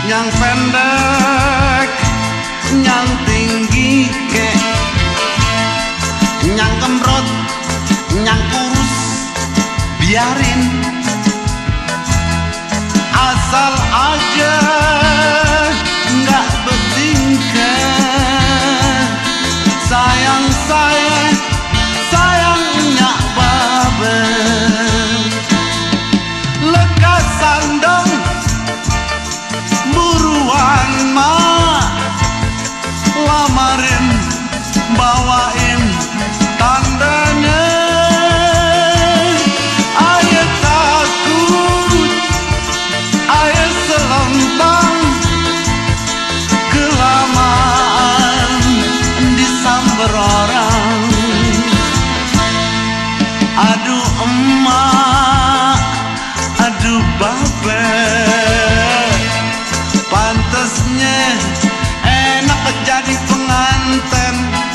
Yang pendek, yang tinggi ke, yang kemrot, yang kurus, biarin. Asal aja nggak bertingkah. Sayang sayangnya babe. Lekasan dong, buruan mak, lamarin, bawain tandanya. Ayo takut, ayo selontong, kelamaan disamber orang. Aduh emak, aduh babe, pantesnya enak jadi penganten,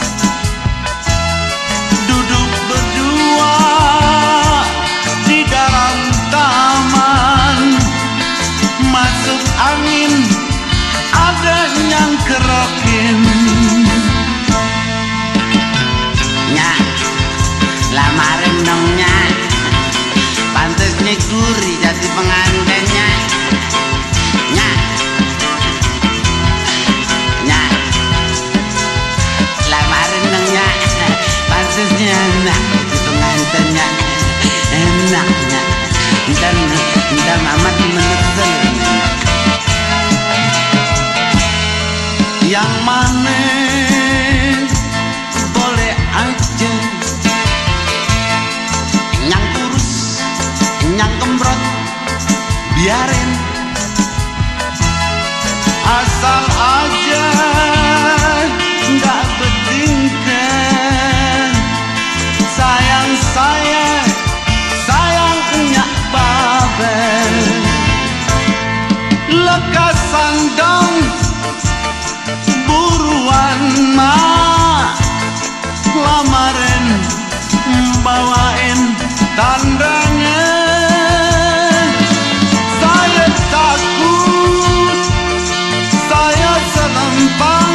duduk berdua di dalam taman. Masuk angin, ada yang kerokin. Nyak, lamarin dong nyak, pantesnya gurih jadi pengantennya. Nyak, nyak, lamarin dong nyak, pantesnya enak jadi pengantennya. Enaknya, ntar mamat menesel. Yang mana boleh aja, yang kurus, yang kembrot, biarin. Asal aja nggak bertingkah. Sayangnya babe. Lekasan dong, buruan mak, lamarin, bawain tandanya. Saya takut, saya selempang,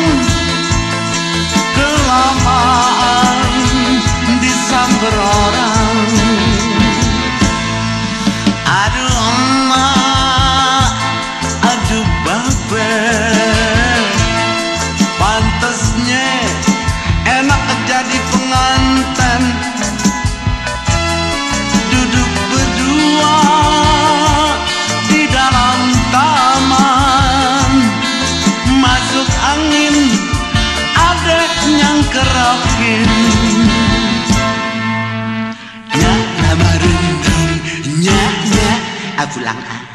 kelamaan disamber orang. Aduh emak, aduh babe, pantesnya enak jadi penganten, duduk berdua di dalam taman. Masuk angin, ada yang kerokin. Nyak, lamarin dong nyak, pulang.